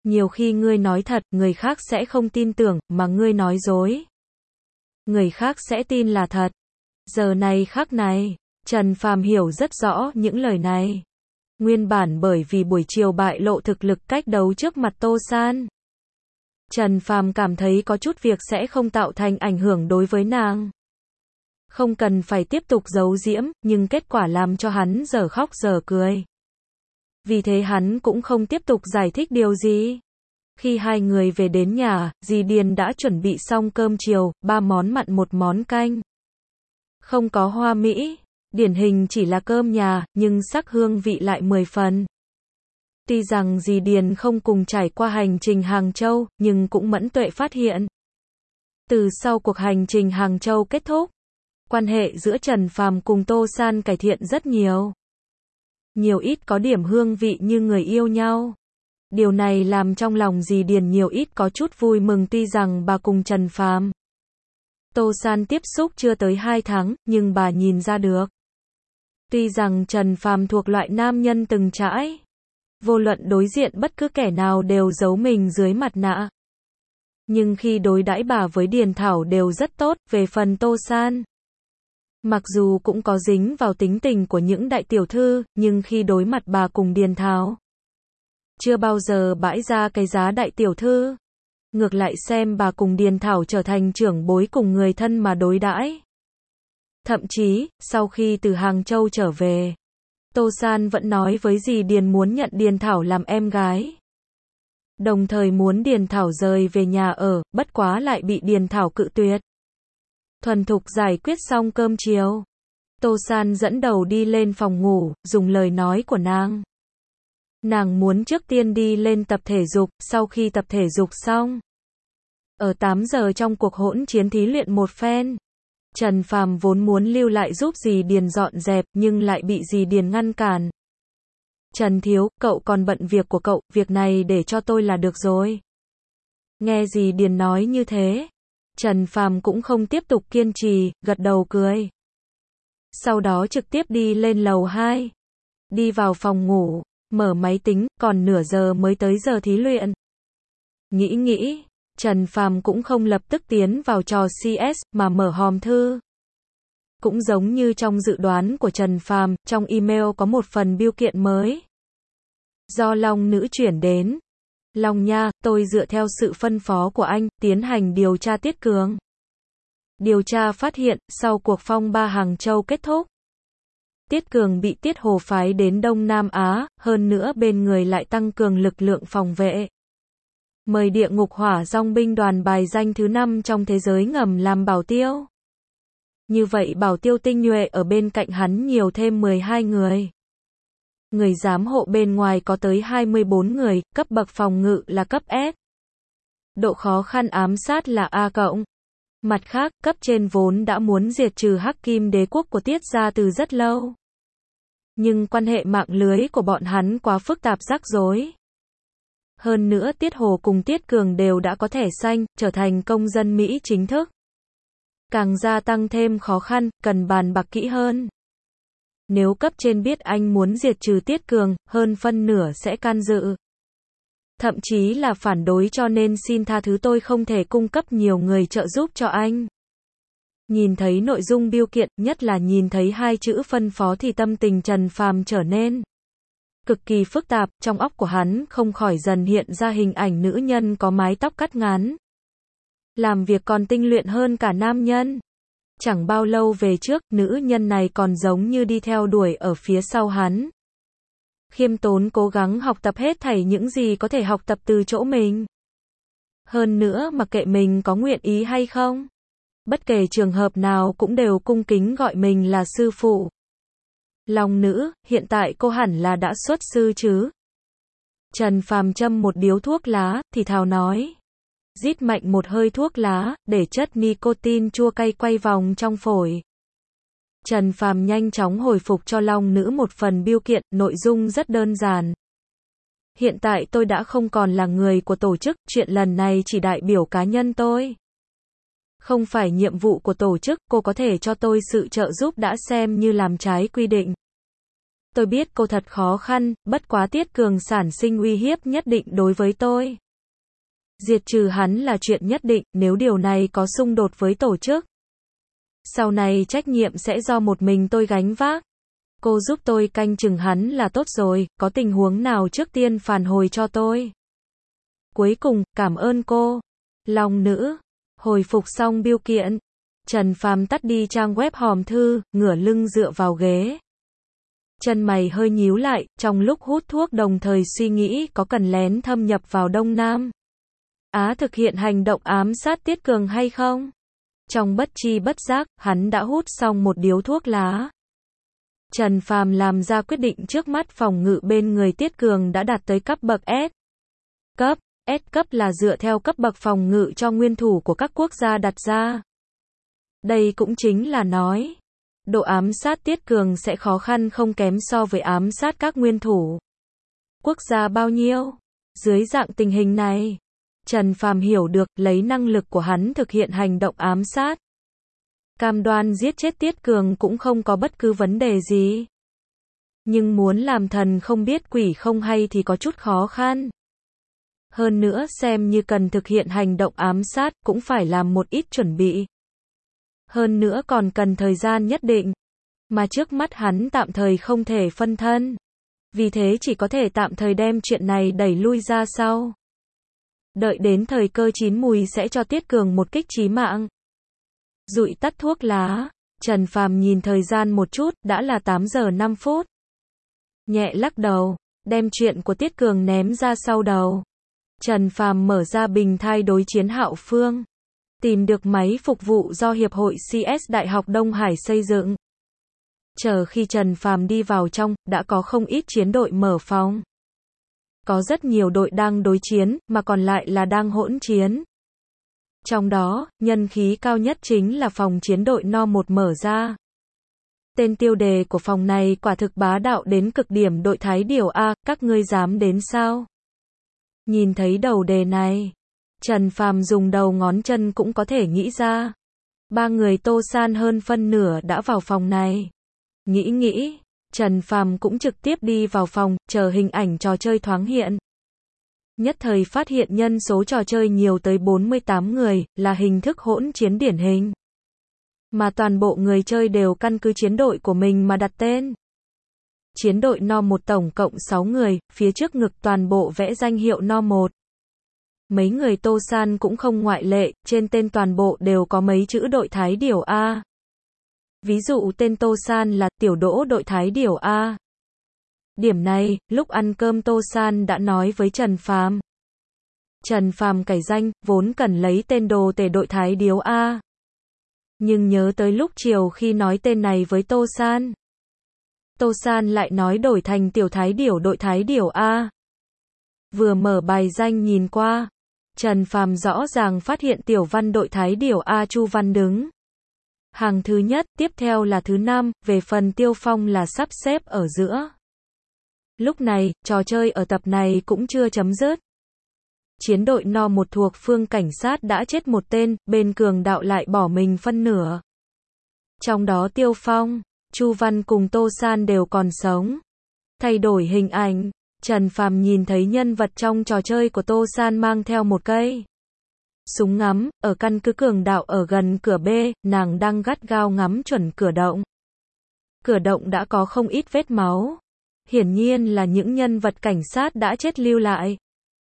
Nhiều khi ngươi nói thật, người khác sẽ không tin tưởng, mà ngươi nói dối, người khác sẽ tin là thật. Giờ này khắc này, Trần Phàm hiểu rất rõ những lời này. Nguyên bản bởi vì buổi chiều bại lộ thực lực cách đấu trước mặt Tô San, Trần Phàm cảm thấy có chút việc sẽ không tạo thành ảnh hưởng đối với nàng. Không cần phải tiếp tục giấu giếm, nhưng kết quả làm cho hắn giờ khóc giờ cười. Vì thế hắn cũng không tiếp tục giải thích điều gì. Khi hai người về đến nhà, dì Điền đã chuẩn bị xong cơm chiều, 3 món mặn 1 món canh. Không có hoa mỹ, điển hình chỉ là cơm nhà, nhưng sắc hương vị lại 10 phần. Tuy rằng dì Điền không cùng trải qua hành trình Hàng Châu, nhưng cũng mẫn tuệ phát hiện. Từ sau cuộc hành trình Hàng Châu kết thúc, quan hệ giữa Trần Phàm cùng Tô San cải thiện rất nhiều. Nhiều ít có điểm hương vị như người yêu nhau. Điều này làm trong lòng dì Điền nhiều ít có chút vui mừng, tuy rằng bà cùng Trần Phàm, Tô San tiếp xúc chưa tới 2 tháng, nhưng bà nhìn ra được. Tuy rằng Trần Phàm thuộc loại nam nhân từng trải, vô luận đối diện bất cứ kẻ nào đều giấu mình dưới mặt nạ. Nhưng khi đối đãi bà với Điền Thảo đều rất tốt, về phần Tô San, mặc dù cũng có dính vào tính tình của những đại tiểu thư, nhưng khi đối mặt bà cùng Điền Thảo, chưa bao giờ bãi ra cái giá đại tiểu thư. Ngược lại xem bà cùng Điền Thảo trở thành trưởng bối cùng người thân mà đối đãi. Thậm chí, sau khi từ Hàng Châu trở về, Tô San vẫn nói với dì Điền muốn nhận Điền Thảo làm em gái. Đồng thời muốn Điền Thảo rời về nhà ở, bất quá lại bị Điền Thảo cự tuyệt. Thuần thục giải quyết xong cơm chiều, Tô San dẫn đầu đi lên phòng ngủ, dùng lời nói của nàng. Nàng muốn trước tiên đi lên tập thể dục, sau khi tập thể dục xong, ở 8 giờ trong cuộc hỗn chiến thí luyện một phen. Trần Phàm vốn muốn lưu lại giúp dì Điền dọn dẹp, nhưng lại bị dì Điền ngăn cản. Trần thiếu, cậu còn bận việc của cậu, việc này để cho tôi là được rồi. Nghe dì Điền nói như thế, Trần Phàm cũng không tiếp tục kiên trì, gật đầu cười. Sau đó trực tiếp đi lên lầu 2. Đi vào phòng ngủ, mở máy tính, còn nửa giờ mới tới giờ thí luyện. Nghĩ, Trần Phàm cũng không lập tức tiến vào trò CS, mà mở hòm thư. Cũng giống như trong dự đoán của Trần Phàm, trong email có một phần bưu kiện mới. Do Long Nữ chuyển đến. Long nha, tôi dựa theo sự phân phó của anh, tiến hành điều tra Tiết Cường. Điều tra phát hiện, sau cuộc phong ba Hàng Châu kết thúc, Tiết Cường bị Tiết Hồ phái đến Đông Nam Á, hơn nữa bên người lại tăng cường lực lượng phòng vệ. Mời Địa Ngục Hỏa Dòng binh đoàn bài danh thứ 5 trong thế giới ngầm làm bảo tiêu. Như vậy bảo tiêu tinh nhuệ ở bên cạnh hắn nhiều thêm 12 người. Người giám hộ bên ngoài có tới 24 người, cấp bậc phòng ngự là cấp S. Độ khó khăn ám sát là A+. Mặt khác, cấp trên vốn đã muốn diệt trừ Hắc Kim Đế quốc của Tiết gia từ rất lâu. Nhưng quan hệ mạng lưới của bọn hắn quá phức tạp rắc rối. Hơn nữa Tiết Hồ cùng Tiết Cường đều đã có thẻ xanh, trở thành công dân Mỹ chính thức. Càng gia tăng thêm khó khăn, cần bàn bạc kỹ hơn. Nếu cấp trên biết anh muốn diệt trừ Tiết Cường, hơn phân nửa sẽ can dự. Thậm chí là phản đối, cho nên xin tha thứ, tôi không thể cung cấp nhiều người trợ giúp cho anh. Nhìn thấy nội dung bưu kiện, nhất là nhìn thấy 2 chữ phân phó thì tâm tình Trần Phàm trở nên cực kỳ phức tạp, trong óc của hắn không khỏi dần hiện ra hình ảnh nữ nhân có mái tóc cắt ngắn. Làm việc còn tinh luyện hơn cả nam nhân. Chẳng bao lâu về trước, nữ nhân này còn giống như đi theo đuổi ở phía sau hắn. Khiêm tốn cố gắng học tập hết thảy những gì có thể học tập từ chỗ mình. Hơn nữa mặc kệ mình có nguyện ý hay không, bất kể trường hợp nào cũng đều cung kính gọi mình là sư phụ. Long Nữ, hiện tại cô hẳn là đã xuất sư chứ? Trần Phàm châm một điếu thuốc lá, thì thào nói. Rít mạnh một hơi thuốc lá, để chất nicotine chua cay quay vòng trong phổi. Trần Phàm nhanh chóng hồi phục cho Long Nữ một phần bưu kiện, nội dung rất đơn giản. Hiện tại tôi đã không còn là người của tổ chức, chuyện lần này chỉ đại biểu cá nhân tôi. Không phải nhiệm vụ của tổ chức, cô có thể cho tôi sự trợ giúp đã xem như làm trái quy định. Tôi biết cô thật khó khăn, bất quá Tiết Cường sản sinh uy hiếp nhất định đối với tôi. Diệt trừ hắn là chuyện nhất định, nếu điều này có xung đột với tổ chức. Sau này trách nhiệm sẽ do một mình tôi gánh vác. Cô giúp tôi canh chừng hắn là tốt rồi, có tình huống nào trước tiên phản hồi cho tôi. Cuối cùng, cảm ơn cô. Long nữ. Hồi phục xong bưu kiện. Trần Phàm tắt đi trang web hòm thư, ngửa lưng dựa vào ghế. Chân mày hơi nhíu lại, trong lúc hút thuốc đồng thời suy nghĩ có cần lén thâm nhập vào Đông Nam Á thực hiện hành động ám sát Tiết Cường hay không? Trong bất tri bất giác, hắn đã hút xong một điếu thuốc lá. Trần Phàm làm ra quyết định trước mắt phòng ngự bên người Tiết Cường đã đạt tới cấp bậc S. Cấp, S cấp là dựa theo cấp bậc phòng ngự cho nguyên thủ của các quốc gia đặt ra. Đây cũng chính là nói, độ ám sát Tiết Cường sẽ khó khăn không kém so với ám sát các nguyên thủ. Quốc gia bao nhiêu? Dưới dạng tình hình này, Trần Phàm hiểu được, lấy năng lực của hắn thực hiện hành động ám sát. Cam đoan giết chết Tiết Cường cũng không có bất cứ vấn đề gì. Nhưng muốn làm thần không biết quỷ không hay thì có chút khó khăn. Hơn nữa xem như cần thực hiện hành động ám sát cũng phải làm một ít chuẩn bị. Hơn nữa còn cần thời gian nhất định. Mà trước mắt hắn tạm thời không thể phân thân. Vì thế chỉ có thể tạm thời đem chuyện này đẩy lui ra sau. Đợi đến thời cơ chín mùi sẽ cho Tiết Cường một kích chí mạng. Dụi tắt thuốc lá, Trần Phàm nhìn thời gian một chút, đã là 8 giờ 5 phút. Nhẹ lắc đầu, đem chuyện của Tiết Cường ném ra sau đầu. Trần Phàm mở ra bình thai đối chiến Hạo Phương. Tìm được máy phục vụ do Hiệp hội CS Đại học Đông Hải xây dựng. Chờ khi Trần Phàm đi vào trong, đã có không ít chiến đội mở phòng. Có rất nhiều đội đang đối chiến, mà còn lại là đang hỗn chiến. Trong đó, nhân khí cao nhất chính là phòng chiến đội No 1 mở ra. Tên tiêu đề của phòng này quả thực bá đạo đến cực điểm, đội Thái Điểu A, các ngươi dám đến sao? Nhìn thấy đầu đề này, Trần Phàm dùng đầu ngón chân cũng có thể nghĩ ra. Ba người Tô San hơn phân nửa đã vào phòng này. Nghĩ, Trần Phàm cũng trực tiếp đi vào phòng, chờ hình ảnh trò chơi thoáng hiện. Nhất thời phát hiện nhân số trò chơi nhiều tới 48 người, là hình thức hỗn chiến điển hình. Mà toàn bộ người chơi đều căn cứ chiến đội của mình mà đặt tên. Chiến đội No 1 tổng cộng 6 người, phía trước ngực toàn bộ vẽ danh hiệu No 1. Mấy người Tô San cũng không ngoại lệ, trên tên toàn bộ đều có mấy chữ đội Thái Điểu A. Ví dụ tên Tô San là Tiểu Đỗ đội Thái Điểu A. Điểm này, lúc ăn cơm Tô San đã nói với Trần Phàm. Trần Phàm cải danh, vốn cần lấy tên đồ tể đội Thái Điểu A. Nhưng nhớ tới lúc chiều khi nói tên này với Tô San. Tô San lại nói đổi thành Tiểu Thái Điểu đội Thái Điểu A. Vừa mở bài danh nhìn qua, Trần Phàm rõ ràng phát hiện Tiểu Văn đội Thái Điểu A Chu Văn đứng hàng thứ nhất, tiếp theo là thứ 5, về phần Tiêu Phong là sắp xếp ở giữa. Lúc này, trò chơi ở tập này cũng chưa chấm dứt. Chiến đội No 1 thuộc phương cảnh sát đã chết một tên, bên cường đạo lại bỏ mình phân nửa. Trong đó Tiêu Phong, Chu Văn cùng Tô San đều còn sống. Thay đổi hình ảnh, Trần Phàm nhìn thấy nhân vật trong trò chơi của Tô San mang theo một cây súng ngắm, ở căn cứ cường đạo ở gần cửa B, nàng đang gắt gao ngắm chuẩn cửa động. Cửa động đã có không ít vết máu. Hiển nhiên là những nhân vật cảnh sát đã chết lưu lại.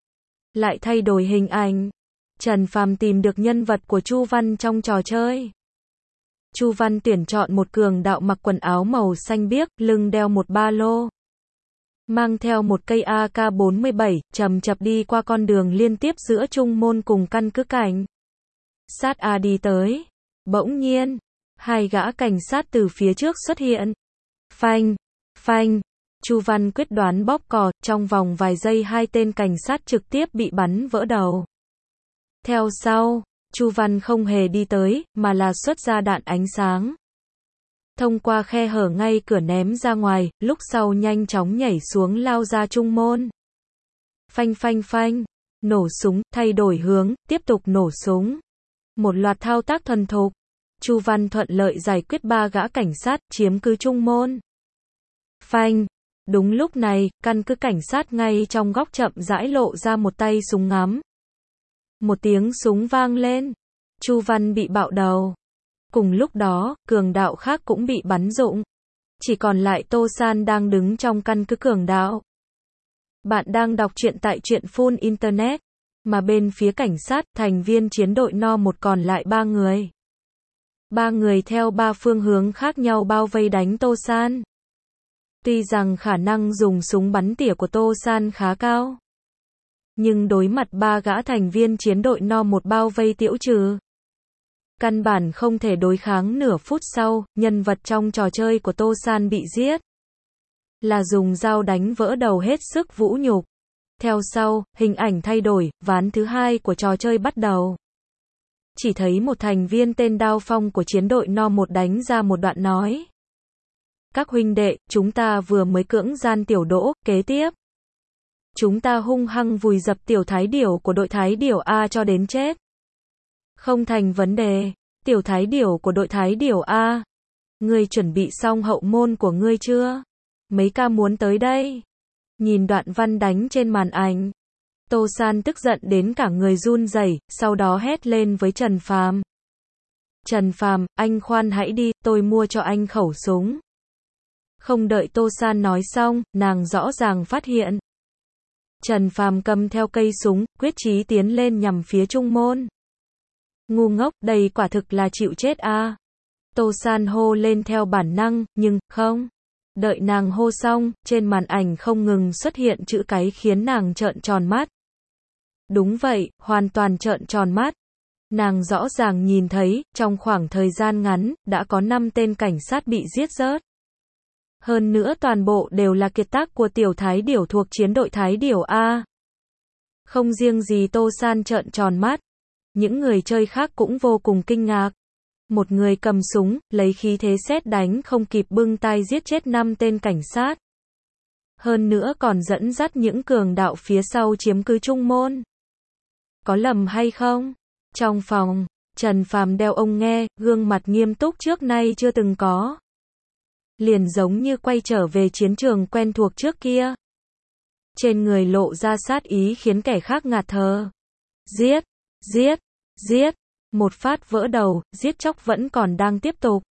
Lại thay đổi hình ảnh, Trần Phàm tìm được nhân vật của Chu Văn trong trò chơi. Chu Văn tuyển chọn một cường đạo mặc quần áo màu xanh biếc, lưng đeo một ba lô. Mang theo một cây AK-47, chậm chậm đi qua con đường liên tiếp giữa Trung Môn cùng căn cứ cảnh sát A đi tới. Bỗng nhiên, hai gã cảnh sát từ phía trước xuất hiện. Phanh, phanh, Chu Văn quyết đoán bóp cò, trong vòng vài giây hai tên cảnh sát trực tiếp bị bắn vỡ đầu. Theo sau, Chu Văn không hề đi tới, mà là xuất ra đạn ánh sáng. Thông qua khe hở ngay cửa ném ra ngoài, lúc sau nhanh chóng nhảy xuống lao ra Trung Môn. Phanh phanh phanh, nổ súng, thay đổi hướng, tiếp tục nổ súng. Một loạt thao tác thuần thục. Chu Văn thuận lợi giải quyết 3 gã cảnh sát, chiếm cứ Trung Môn. Phanh, Đúng lúc này, căn cứ cảnh sát ngay trong góc chậm rãi lộ ra một tay súng ngắm. Một tiếng súng vang lên. Chu Văn bị bạo đầu. Cùng lúc đó, cường đạo khác cũng bị bắn rụng. Chỉ còn lại Tô San đang đứng trong căn cứ cường đạo. Bạn đang đọc truyện tại truyện Full Internet. Mà bên phía cảnh sát, thành viên chiến đội No 1 còn lại 3 người. 3 người theo 3 phương hướng khác nhau bao vây đánh Tô San. Tuy rằng khả năng dùng súng bắn tỉa của Tô San khá cao. Nhưng đối mặt 3 gã thành viên chiến đội No 1 bao vây Tiễu Trừ. Căn bản không thể đối kháng. Nửa phút sau, nhân vật trong trò chơi của Tô San bị giết. Là dùng dao đánh vỡ đầu hết sức vũ nhục. Theo sau, hình ảnh thay đổi, ván thứ 2 của trò chơi bắt đầu. Chỉ thấy một thành viên tên Đao Phong của chiến đội No 1 đánh ra một đoạn nói. Các huynh đệ, chúng ta vừa mới cưỡng gian tiểu Đỗ, kế tiếp. Chúng ta hung hăng vùi dập tiểu Thái Điểu của đội Thái Điểu A cho đến chết. Không thành vấn đề, tiểu Thái Điểu của đội Thái Điểu A. Ngươi chuẩn bị xong hậu môn của ngươi chưa? Mấy ca muốn tới đây. Nhìn đoạn văn đánh trên màn ảnh. Tô San tức giận đến cả người run rẩy, sau đó hét lên với Trần Phàm. Trần Phàm, anh khoan hãy đi, tôi mua cho anh khẩu súng. Không đợi Tô San nói xong, nàng rõ ràng phát hiện. Trần Phàm cầm theo cây súng, quyết chí tiến lên nhằm phía Trung Môn. Ngu ngốc, đây quả thực là chịu chết a. Tô San hô lên theo bản năng, nhưng, không. Đợi nàng hô xong, trên màn ảnh không ngừng xuất hiện chữ cái khiến nàng trợn tròn mắt. Đúng vậy, hoàn toàn trợn tròn mắt. Nàng rõ ràng nhìn thấy, trong khoảng thời gian ngắn, đã có 5 tên cảnh sát bị giết rớt. Hơn nữa toàn bộ đều là kiệt tác của tiểu Thái Điểu thuộc chiến đội Thái Điểu A. Không riêng gì Tô San trợn tròn mắt, những người chơi khác cũng vô cùng kinh ngạc. Một người cầm súng, lấy khí thế sét đánh không kịp bưng tay giết chết 5 tên cảnh sát. Hơn nữa còn dẫn dắt những cường đạo phía sau chiếm cứ Trung Môn. Có lầm hay không? Trong phòng, Trần Phàm đeo ống nghe, gương mặt nghiêm túc trước nay chưa từng có. Liền giống như quay trở về chiến trường quen thuộc trước kia. Trên người lộ ra sát ý khiến kẻ khác ngạt thở. Giết, giết, giết. Một phát vỡ đầu, giết chóc vẫn còn đang tiếp tục.